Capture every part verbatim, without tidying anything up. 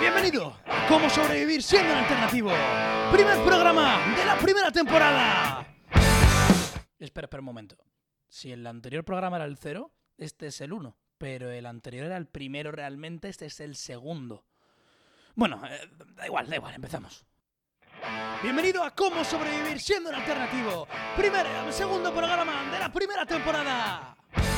Bienvenido a Cómo sobrevivir siendo un alternativo. Primer programa de la primera temporada. Espera, espera un momento. Si el anterior programa era el cero, este es el uno. Pero el anterior era el primero realmente, este es el segundo. Bueno, eh, da igual, da igual, empezamos. Bienvenido a Cómo sobrevivir siendo un alternativo. Primer, segundo programa de la primera temporada.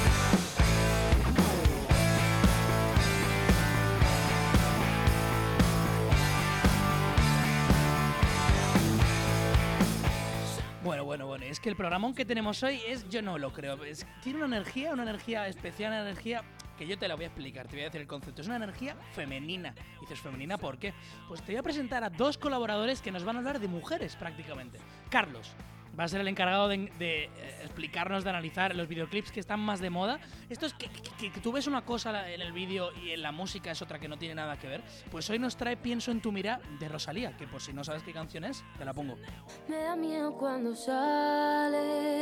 Bueno, bueno, bueno, es que el programón que tenemos hoy es, yo no lo creo, es, tiene una energía, una energía especial, una energía que yo te la voy a explicar, te voy a decir el concepto, es una energía femenina. Y dices, ¿femenina por qué? Pues te voy a presentar a dos colaboradores que nos van a hablar de mujeres prácticamente. Carlos va a ser el encargado de, de eh, explicarnos, de analizar los videoclips que están más de moda. Esto es que, que, que tú ves una cosa en el vídeo y en la música es otra que no tiene nada que ver. Pues hoy nos trae Pienso en tu mirada de Rosalía, que por si no sabes qué canción es, te la pongo. Me da miedo cuando sale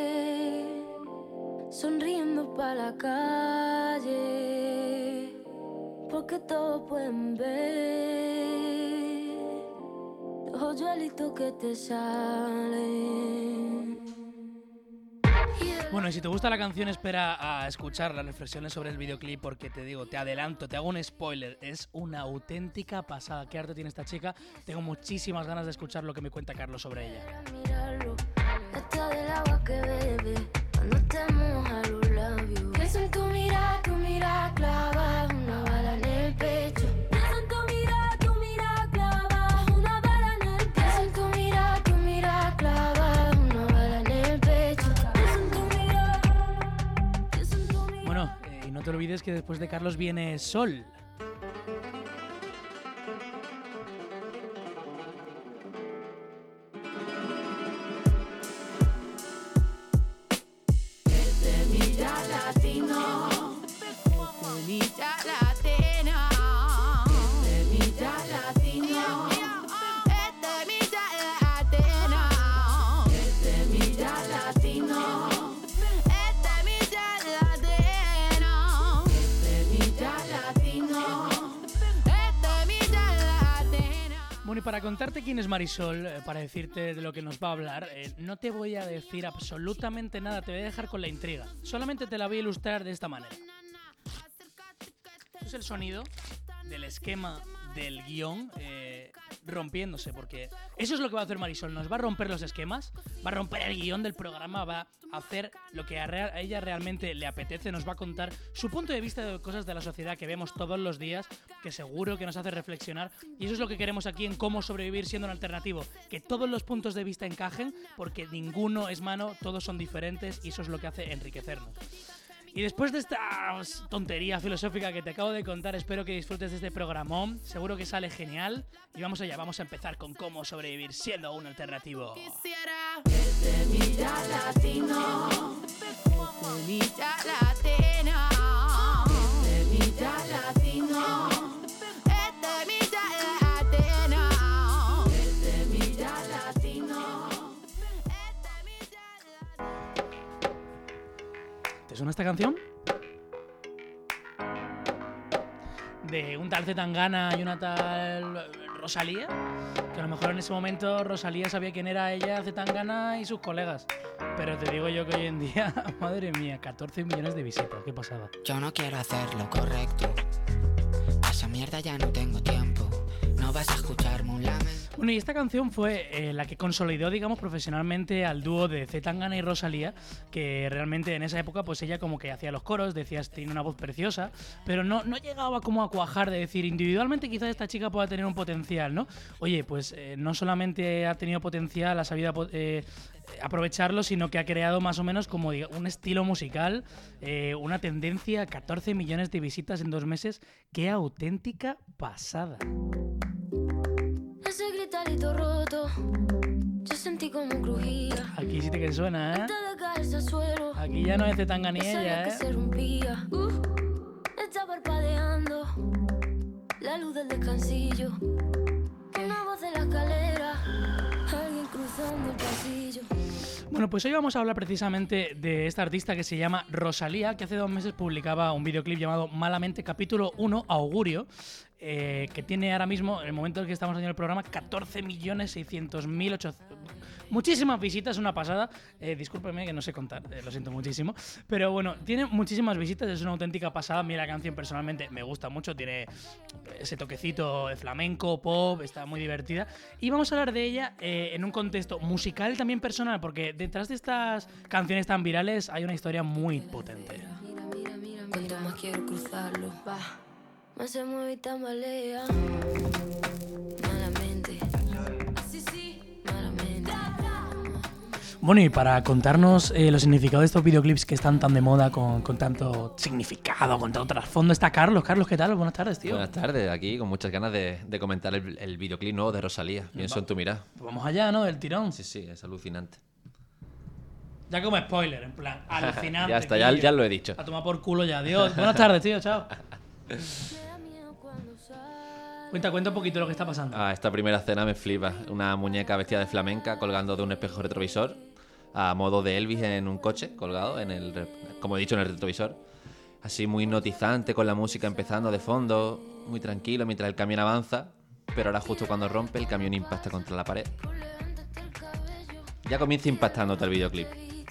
sonriendo pa' la calle, porque todos pueden ver los hoyuelitos que te salen. Bueno, y si te gusta la canción, espera a escuchar las reflexiones sobre el videoclip, porque te digo, te adelanto, te hago un spoiler, es una auténtica pasada. ¿Qué arte tiene esta chica? Tengo muchísimas ganas de escuchar lo que me cuenta Carlos sobre ella. Mirarlo, está del agua que bebe cuando te moja los labios. Pienso en tu mirada, tu mirada clava una bala en el pecho. Pienso en tu mirada, tu mirada clava una bala en el pecho. Pienso en tu mirada, tu mirada clava una bala en el pecho. Pienso en tu mirada, pienso en tu mirada. Bueno, eh, y no te olvides que después de Carlos viene Sol. Bueno, y para contarte quién es Marisol, eh, para decirte de lo que nos va a hablar, eh, no te voy a decir absolutamente nada, te voy a dejar con la intriga. Solamente te la voy a ilustrar de esta manera. Esto es el sonido del esquema del guión eh, rompiéndose, porque eso es lo que va a hacer Marisol, nos va a romper los esquemas, va a romper el guión del programa, va a hacer lo que a, real, a ella realmente le apetece, nos va a contar su punto de vista de cosas de la sociedad que vemos todos los días, que seguro que nos hace reflexionar, y eso es lo que queremos aquí en Cómo sobrevivir siendo un alternativo, que todos los puntos de vista encajen, porque ninguno es mano, todos son diferentes, y eso es lo que hace enriquecernos. Y después de esta tontería filosófica que te acabo de contar, espero que disfrutes de este programón. Seguro que sale genial. Y vamos allá, vamos a empezar con Cómo sobrevivir siendo un alternativo. Quisiera este milla latino, este milla latina, este milla latino, este milla latina, este milla latino, este milla latino. ¿Te suena esta canción? De un tal Zetangana y una tal Rosalía, que a lo mejor en ese momento Rosalía sabía quién era ella, Zetangana y sus colegas. Pero te digo yo que hoy en día, madre mía, catorce millones de visitas, qué pasada. Yo no quiero hacer lo correcto, a esa mierda ya no tengo tiempo, no vas a escucharme un lamento. Bueno, y esta canción fue eh, la que consolidó, digamos, profesionalmente al dúo de Zetangana y Rosalía, que realmente en esa época, pues ella como que hacía los coros, decías, tiene una voz preciosa, pero no, no llegaba como a cuajar de decir, individualmente quizás esta chica pueda tener un potencial, ¿no? Oye, pues eh, no solamente ha tenido potencial, ha sabido eh, aprovecharlo, sino que ha creado más o menos como diga, un estilo musical, eh, una tendencia, catorce millones de visitas en dos meses, ¡qué auténtica pasada! Ese gritarito roto, yo sentí como crujía. Aquí sí te que suena, ¿eh? Antes de caerse al suelo, Aquí ya no es Zetangana ni sabía ella, que ¿eh? se rompía. Uh, está parpadeando la luz del descansillo. Una voz de la escalera, alguien cruzando el pasillo. Bueno, pues hoy vamos a hablar precisamente de esta artista que se llama Rosalía, que hace dos meses publicaba un videoclip llamado Malamente capítulo uno, Augurio, eh, que tiene ahora mismo, en el momento en el que estamos haciendo el programa, catorce millones seiscientos mil ochocientos. Muchísimas visitas, una pasada. Eh, discúlpeme que no sé contar, eh, lo siento muchísimo. Pero bueno, tiene muchísimas visitas, es una auténtica pasada. A mí la canción personalmente me gusta mucho, tiene ese toquecito de flamenco, pop, está muy divertida. Y vamos a hablar de ella eh, en un contexto musical también personal, porque detrás de estas canciones tan virales hay una historia muy potente. Mira, mira, mira, cuanto más quiero cruzarlo, va. Más se mueve y tambalea. Malamente. Así sí, malamente. Bueno, y para contarnos eh, los significados de estos videoclips que están tan de moda, con, con tanto significado, con tanto trasfondo, está Carlos. Carlos, ¿qué tal? Buenas tardes, tío. Buenas tardes, aquí con muchas ganas de, de comentar el, el videoclip nuevo de Rosalía. Pienso en tu mirada. Pues vamos allá, ¿no? Del tirón. Sí, sí, es alucinante. Ya como spoiler, en plan, alucinante. Ya está, ya, tío. ya lo he dicho. A tomar por culo ya, adiós. Buenas tardes, tío, chao. Cuenta, cuenta un poquito lo que está pasando. Ah, esta primera escena me flipa. Una muñeca vestida de flamenca colgando de un espejo retrovisor, a modo de Elvis en un coche, colgado, en el, re- como he dicho, en el retrovisor. Así muy hipnotizante, con la música empezando de fondo, muy tranquilo mientras el camión avanza, pero ahora justo cuando rompe, el camión impacta contra la pared. Ya comienza impactándote el videoclip.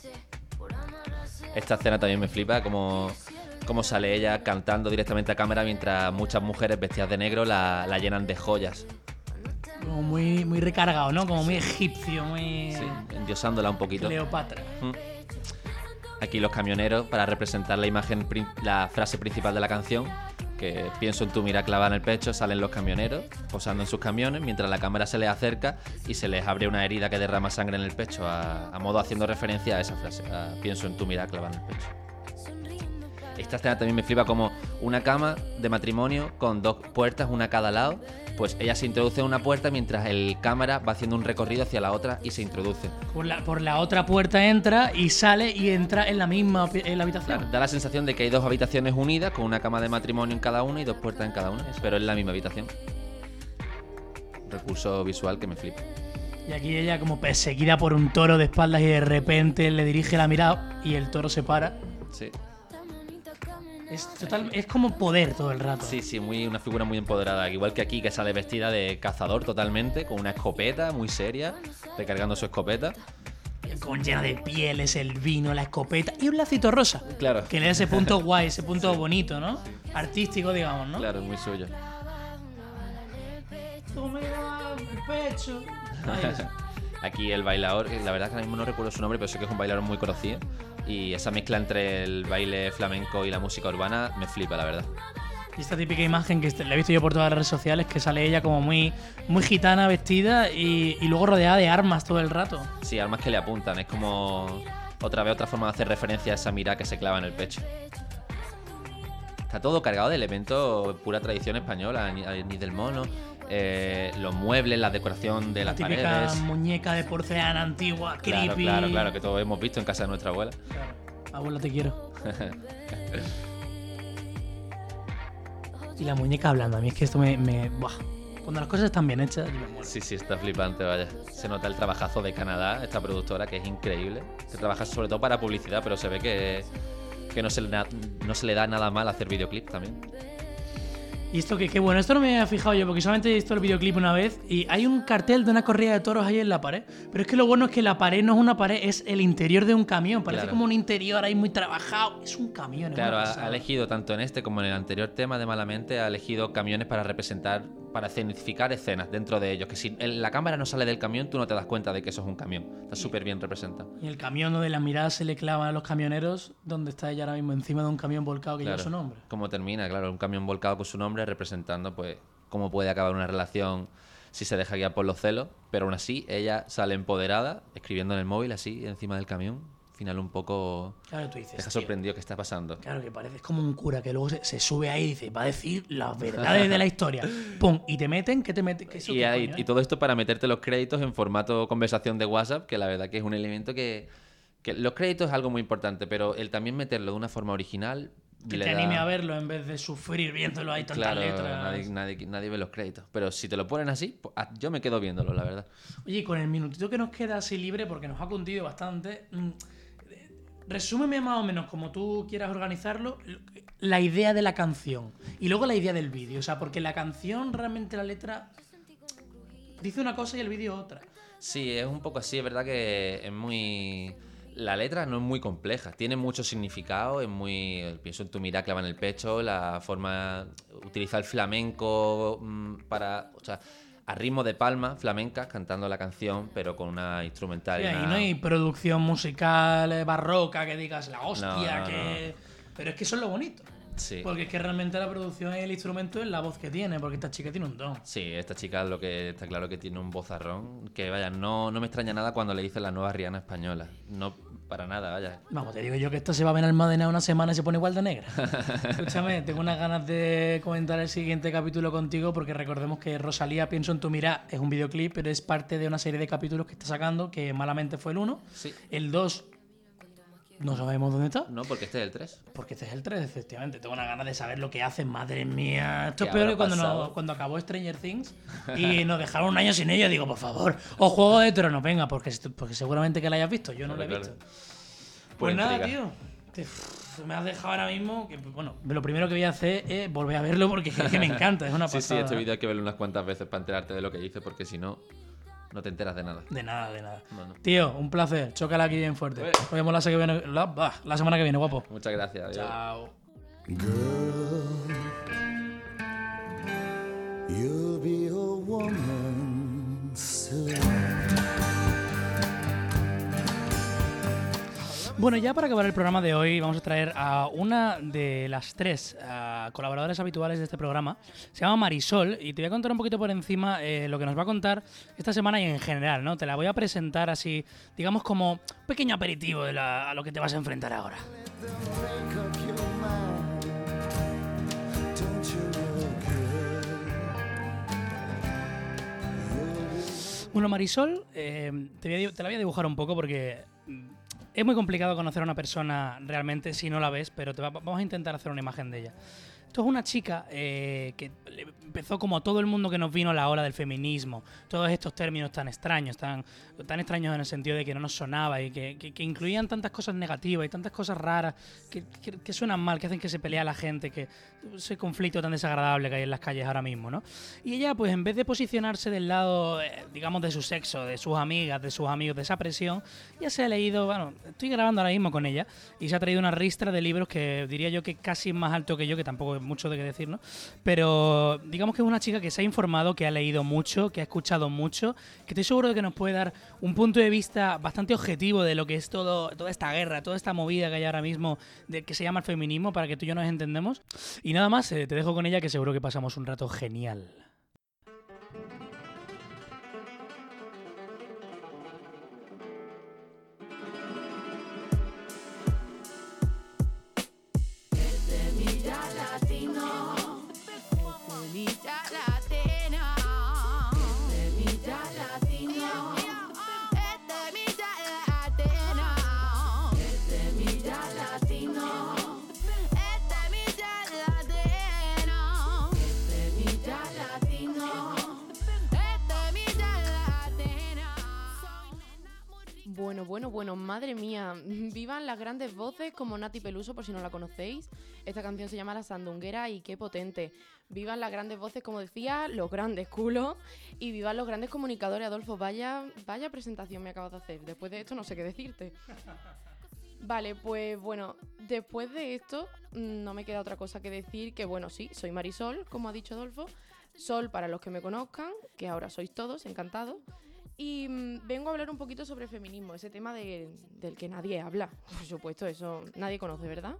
Esta escena también me flipa, como, como sale ella cantando directamente a cámara mientras muchas mujeres vestidas de negro la, la llenan de joyas. Como muy, muy recargado, ¿no? Como muy egipcio, muy... Sí, endiosándola un poquito. Cleopatra. Mm. Aquí los camioneros, para representar la imagen, prin- la frase principal de la canción, que pienso en tu mira clavada en el pecho, salen los camioneros posando en sus camiones mientras la cámara se les acerca y se les abre una herida que derrama sangre en el pecho, a, a modo haciendo referencia a esa frase, a pienso en tu mira clavada en el pecho. Esta escena también me flipa, como una cama de matrimonio con dos puertas, una a cada lado. Pues ella se introduce en una puerta mientras el cámara va haciendo un recorrido hacia la otra y se introduce. Por la, por la otra puerta entra y sale y entra en la misma pi- en la habitación. Claro, da la sensación de que hay dos habitaciones unidas con una cama de matrimonio en cada una y dos puertas en cada una, pero es la misma habitación. Recurso visual que me flipa. Y aquí ella como perseguida por un toro de espaldas y de repente le dirige la mirada y el toro se para. Sí. Es, total, es como poder todo el rato. Sí, sí, muy, una figura muy empoderada. Igual que aquí, que sale vestida de cazador totalmente, con una escopeta muy seria, recargando su escopeta. Con llena de pieles, el vino, la escopeta y un lacito rosa. Claro. Que le da ese punto guay, ese punto bonito, ¿no? Artístico, digamos, ¿no? Claro, es muy suyo. Tú me das el pecho. Ahí es. Aquí el bailador, que la verdad que ahora mismo no recuerdo su nombre, pero sé que es un bailador muy conocido. Y esa mezcla entre el baile flamenco y la música urbana me flipa, la verdad. Y esta típica imagen que la he visto yo por todas las redes sociales, que sale ella como muy, muy gitana vestida y, y luego rodeada de armas todo el rato. Sí, armas que le apuntan. Es como otra vez otra forma de hacer referencia a esa mirada que se clava en el pecho. Está todo cargado de elementos pura tradición española, ni, ni del mono, eh, los muebles, la decoración de La las típica paredes. muñeca de porcelana antigua, Claro, creepy. claro, claro, que todos hemos visto en casa de nuestra abuela. Claro. Abuela, te quiero. Y la muñeca hablando. A mí es que esto me... me buah. Cuando las cosas están bien hechas, yo me muero. Sí, sí, está flipante, vaya. Se nota el trabajazo de Canadá, esta productora, que es increíble. Que trabaja sobre todo para publicidad, pero se ve que, que no, se le da, no se le da nada mal hacer videoclip también. Y esto que, qué bueno, esto no me había fijado yo porque solamente he visto el videoclip una vez y hay un cartel de una corrida de toros ahí en la pared. Pero es que lo bueno es que la pared no es una pared, es el interior de un camión. Parece Claro. como un interior ahí muy trabajado. Es un camión. es Claro, una ha, pasada. ha elegido tanto en este como en el anterior tema de Malamente, ha elegido camiones para representar, para escenificar escenas dentro de ellos. Que si el- la cámara no sale del camión, tú no te das cuenta de que eso es un camión. Está súper bien representado. Y el camión donde las miradas se le clavan a los camioneros, donde está ella ahora mismo encima de un camión volcado que lleva su nombre. Cómo termina, claro, un camión volcado con su nombre representando pues cómo puede acabar una relación si se deja guiar por los celos, pero aún así ella sale empoderada, escribiendo en el móvil así encima del camión. Al final un poco Claro, tú dices. te deja tío, sorprendido qué está pasando. Claro, que parece como un cura que luego se, se sube ahí y dice, va a decir las verdades de la historia. Pum, y te meten, ¿qué te meten? ¿Qué eso Y, qué hay- coño, y eh? todo esto para meterte los créditos en formato conversación de WhatsApp, que la verdad que es un elemento que, que los créditos es algo muy importante, pero el también meterlo de una forma original Que le te da- anime a verlo en vez de sufrir viéndolo ahí tantas Claro, letras. nadie, nadie, nadie ve los créditos. Pero si te lo ponen así, pues, ah, yo me quedo viéndolo, la verdad. Oye, y con el minutito que nos queda así libre, porque nos ha cundido bastante, mm, resúmeme más o menos como tú quieras organizarlo, la idea de la canción y luego la idea del vídeo. O sea, porque la canción, realmente la letra dice una cosa y el vídeo otra. Sí, es un poco así, es verdad que es muy... La letra no es muy compleja, tiene mucho significado, es muy... Pienso en tu mirada clava en el pecho, la forma... Utiliza el flamenco mmm, para... O sea, a ritmo de palmas flamencas, cantando la canción, pero con una instrumental. Sí, y ahí una... no hay producción musical eh, barroca que digas la hostia, No, no, que... no. Pero es que eso es lo bonito. Sí. Porque es que realmente la producción y el instrumento es la voz que tiene, porque esta chica tiene un don. Sí, esta chica lo que está claro que tiene un vozarrón, que vaya, no, no me extraña nada cuando le dicen la nueva Rihanna española. No, para nada, vaya. Vamos, te digo yo que esto se va a ver en Almadena una semana y se pone igual de negra. Escúchame, tengo unas ganas de comentar el siguiente capítulo contigo, porque recordemos que Rosalía, Pienso en tu mirada, es un videoclip, pero es parte de una serie de capítulos que está sacando, que malamente fue el uno. Sí. El dos no sabemos dónde está. No, porque este es el tres. Porque este es el tres, efectivamente. Tengo una ganas de saber lo que hacen, madre mía. Esto ¿Qué es peor habrá que cuando, pasado? nos- cuando acabó Stranger Things y nos dejaron un año sin ella. Digo, por favor, o Juego de Tronos, venga, porque, porque seguramente que la hayas visto. Yo no No la he recuerdo. visto. Pues Pues nada, intriga. tío. Te- uf, me has dejado ahora mismo. Que, bueno, lo primero que voy a hacer es volver a verlo porque es que me encanta. Es una Sí, pasada. sí, este vídeo hay que verlo unas cuantas veces para enterarte de lo que dice, porque si no, no te enteras de nada. De nada, de nada. Bueno. Tío, un placer. Chócala aquí bien fuerte. Pues- Nos vemos la, se- que viene- la, bah, la semana que viene, guapo. Muchas gracias. Adiós. Chao. You'll be a woman soon. Bueno, ya para acabar el programa de hoy vamos a traer a una de las tres uh, colaboradoras habituales de este programa. Se llama Marisol y te voy a contar un poquito por encima eh, lo que nos va a contar esta semana y en general, ¿no? Te la voy a presentar así, digamos como un pequeño aperitivo de la- a lo que te vas a enfrentar ahora. Make up your mind. Don't you look good? Bueno, Marisol, eh, te, voy a, te la voy a dibujar un poco porque mm, es muy complicado conocer a una persona realmente si no la ves, pero te va- vamos a intentar hacer una imagen de ella. Esto es una chica eh, que le- empezó como todo el mundo que nos vino a la ola del feminismo. Todos estos términos tan extraños, tan, tan extraños en el sentido de que no nos sonaba y que, que- que incluían tantas cosas negativas y tantas cosas raras que, que- que suenan mal, que hacen que se pelea la gente, que ese conflicto tan desagradable que hay en las calles ahora mismo, ¿no? Y ella, pues en vez de posicionarse del lado, eh, digamos, de su sexo, de sus amigas, de sus amigos, de esa presión, ya se ha leído, bueno, estoy grabando ahora mismo con ella y se ha traído una ristra de libros que diría yo que casi más alto que yo, que tampoco es mucho de qué decir, ¿no? Pero digamos que es una chica que se ha informado, que ha leído mucho, que ha escuchado mucho, que estoy seguro de que nos puede dar un punto de vista bastante objetivo de lo que es todo, toda esta guerra, toda esta movida que hay ahora mismo, de que se llama el feminismo, para que tú y yo nos entendemos. Y nada más, eh, te dejo con ella, que seguro que pasamos un rato genial. Bueno, bueno, bueno, madre mía. Vivan las grandes voces como Nati Peluso, por si no la conocéis. Esta canción se llama La Sandunguera y qué potente. Vivan las grandes voces, como decía, los grandes culos. Y vivan los grandes comunicadores. Adolfo, vaya, vaya presentación me acabas de hacer. Después de esto no sé qué decirte. Vale, pues bueno, después de esto no me queda otra cosa que decir que, bueno, sí, soy Marisol, como ha dicho Adolfo. Sol para los que me conozcan, que ahora sois todos, encantados. Y mmm, vengo a hablar un poquito sobre feminismo, ese tema de, del que nadie habla. Por supuesto, eso nadie conoce, ¿verdad?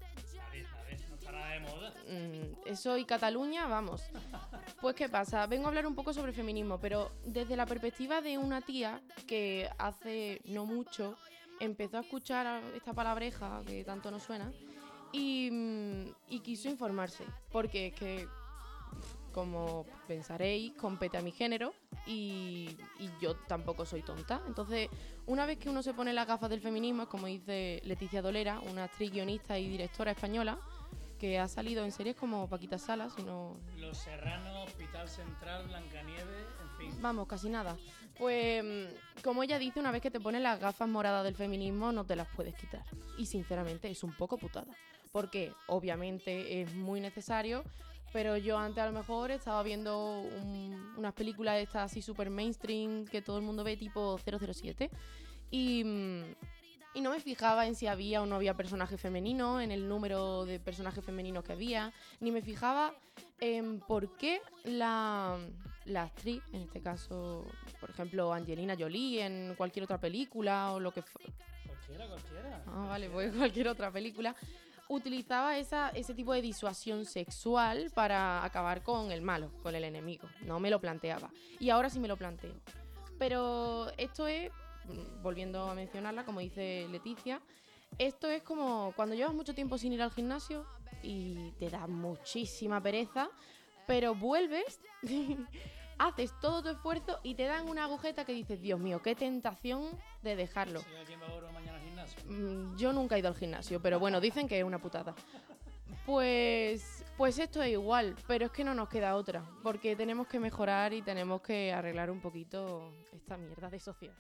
Mm, eso y Cataluña, vamos. Pues ¿qué pasa? Vengo a hablar un poco sobre feminismo, pero desde la perspectiva de una tía que hace no mucho empezó a escuchar a esta palabreja que tanto nos suena y, mm, y quiso informarse, porque es que, como pensaréis, compete a mi género y, y yo tampoco soy tonta. Entonces, una vez que uno se pone las gafas del feminismo, como dice Leticia Dolera, una actriz, guionista y directora española, que ha salido en series como Paquita Salas, sino... Los Serranos, Hospital Central, Blancanieves, en fin. Vamos, casi nada. Pues, mm, como ella dice, una vez que te pones las gafas moradas del feminismo, no te las puedes quitar. Y sinceramente es un poco putada. Porque, obviamente, es muy necesario, pero yo antes a lo mejor estaba viendo un, unas películas estas así super mainstream que todo el mundo ve, tipo cero cero siete, y... Mm, Y no me fijaba en si había o no había personaje femenino, en el número de personajes femeninos que había, ni me fijaba en por qué la, la actriz, en este caso, por ejemplo, Angelina Jolie, en cualquier otra película o lo que fuera. Cualquiera, cualquiera. Ah, vale, pues cualquier otra película. Utilizaba esa, ese tipo de disuasión sexual para acabar con el malo, con el enemigo. No me lo planteaba. Y ahora sí me lo planteo. Pero esto es... volviendo a mencionarla, como dice Leticia, esto es como cuando llevas mucho tiempo sin ir al gimnasio y te da muchísima pereza, pero vuelves, haces todo tu esfuerzo y te dan una agujeta que dices, Dios mío, qué tentación de dejarlo. ¿Sí, ¿Quién va ahora o mañana al gimnasio? Mm, Yo nunca he ido al gimnasio, pero bueno, dicen que es una putada. Pues, pues esto es igual, pero es que no nos queda otra, porque tenemos que mejorar y tenemos que arreglar un poquito esta mierda de sociedad.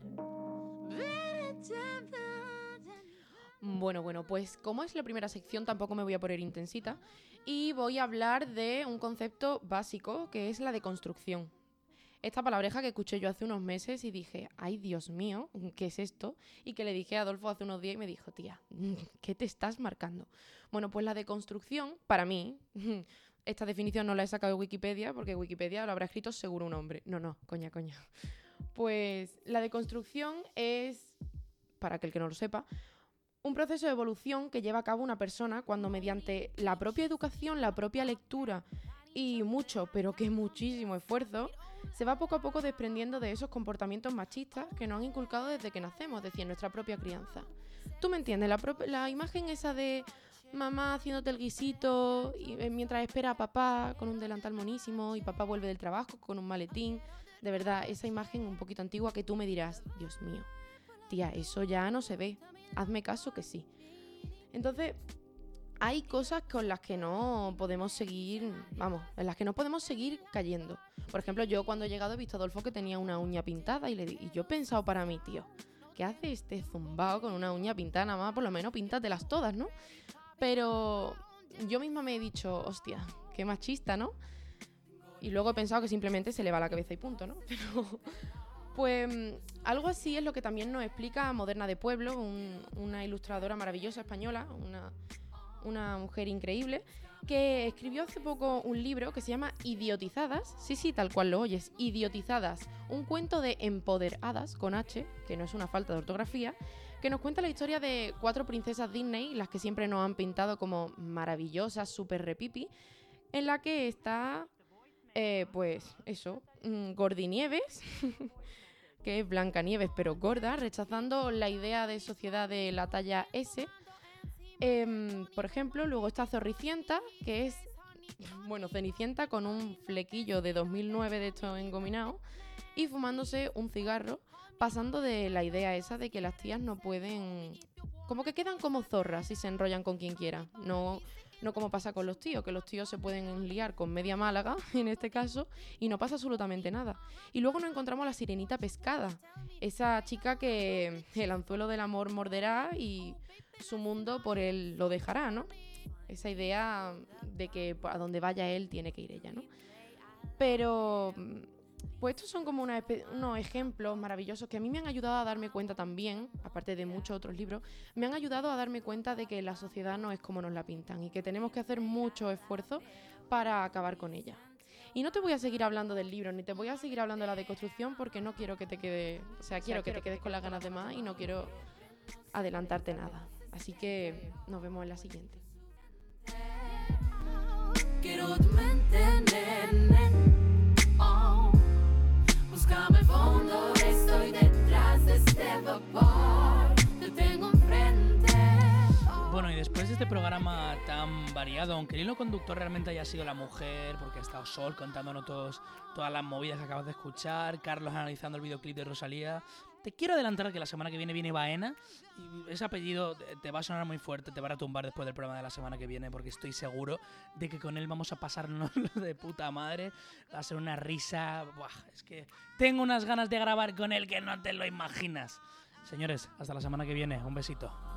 Bueno, bueno, pues como es la primera sección tampoco me voy a poner intensita y voy a hablar de un concepto básico que es la deconstrucción. Esta palabreja que escuché yo hace unos meses y dije, ay Dios mío, ¿qué es esto? Y que le dije a Adolfo hace unos días y me dijo, tía, ¿qué te estás marcando? Bueno, pues la deconstrucción, para mí, esta definición no la he sacado de Wikipedia porque Wikipedia lo habrá escrito seguro un hombre. No, no, coña, coña. Pues la deconstrucción es, para aquel que no lo sepa, un proceso de evolución que lleva a cabo una persona cuando mediante la propia educación, la propia lectura y mucho, pero que muchísimo esfuerzo, se va poco a poco desprendiendo de esos comportamientos machistas que nos han inculcado desde que nacemos, es decir, en nuestra propia crianza. ¿Tú me entiendes? La, pro- la imagen esa de mamá haciéndote el guisito y, eh, mientras espera a papá con un delantal monísimo y papá vuelve del trabajo con un maletín. De verdad, esa imagen un poquito antigua que tú me dirás, Dios mío, tía, eso ya no se ve. Hazme caso que sí. Entonces, hay cosas con las que no podemos seguir, vamos, en las que no podemos seguir cayendo. Por ejemplo, yo cuando he llegado he visto a Adolfo que tenía una uña pintada y, le, y yo he pensado para mí, tío, ¿qué hace este zumbao con una uña pintada? Nada más, por lo menos píntatelas todas, ¿no? Pero yo misma me he dicho, hostia, qué machista, ¿no? Y luego he pensado que simplemente se le va la cabeza y punto, ¿no? Pero, pues, algo así es lo que también nos explica Moderna de Pueblo, un, una ilustradora maravillosa española, una, una mujer increíble, que escribió hace poco un libro que se llama Idiotizadas, sí, sí, tal cual lo oyes, Idiotizadas, un cuento de empoderadas, con H, que no es una falta de ortografía, que nos cuenta la historia de cuatro princesas Disney, las que siempre nos han pintado como maravillosas, súper repipi, en la que está... Eh, pues eso, mmm, Gordinieves, que es Blancanieves pero gorda, rechazando la idea de sociedad de la talla S. Eh, por ejemplo, luego está Zorricienta, que es, bueno, Cenicienta con un flequillo de dos mil nueve de esto engominado y fumándose un cigarro, pasando de la idea esa de que las tías no pueden... Como que quedan como zorras si se enrollan con quien quiera, no... No como pasa con los tíos, que los tíos se pueden liar con media Málaga, en este caso, y no pasa absolutamente nada. Y luego nos encontramos a la Sirenita Pescada, esa chica que el anzuelo del amor morderá y su mundo por él lo dejará, ¿no? Esa idea de que a donde vaya él tiene que ir ella, ¿no? Pero... pues estos son como una espe- unos ejemplos maravillosos que a mí me han ayudado a darme cuenta también, aparte de muchos otros libros, me han ayudado a darme cuenta de que la sociedad no es como nos la pintan y que tenemos que hacer mucho esfuerzo para acabar con ella. Y no te voy a seguir hablando del libro, ni te voy a seguir hablando de la deconstrucción porque no quiero que te quede, o sea, quiero que te quedes con las ganas de más y no quiero adelantarte nada. Así que nos vemos en la siguiente. Quiero tu mente, nene. Oh. Búscame el fondo, estoy detrás de este vapor. Te tengo enfrente. Oh. Bueno, y después de este programa tan variado, aunque el hilo conductor realmente haya sido la mujer, porque ha estado Sol contándonos todos, todas las movidas que acabas de escuchar, Carlos analizando el videoclip de Rosalía, Te quiero adelantar que la semana que viene viene Baena. Y ese apellido te va a sonar muy fuerte, te va a tumbar después del programa de la semana que viene, porque estoy seguro de que con él vamos a pasarnos de puta madre. Va a ser una risa. Buah, es que tengo unas ganas de grabar con él que no te lo imaginas. Señores, hasta la semana que viene. Un besito.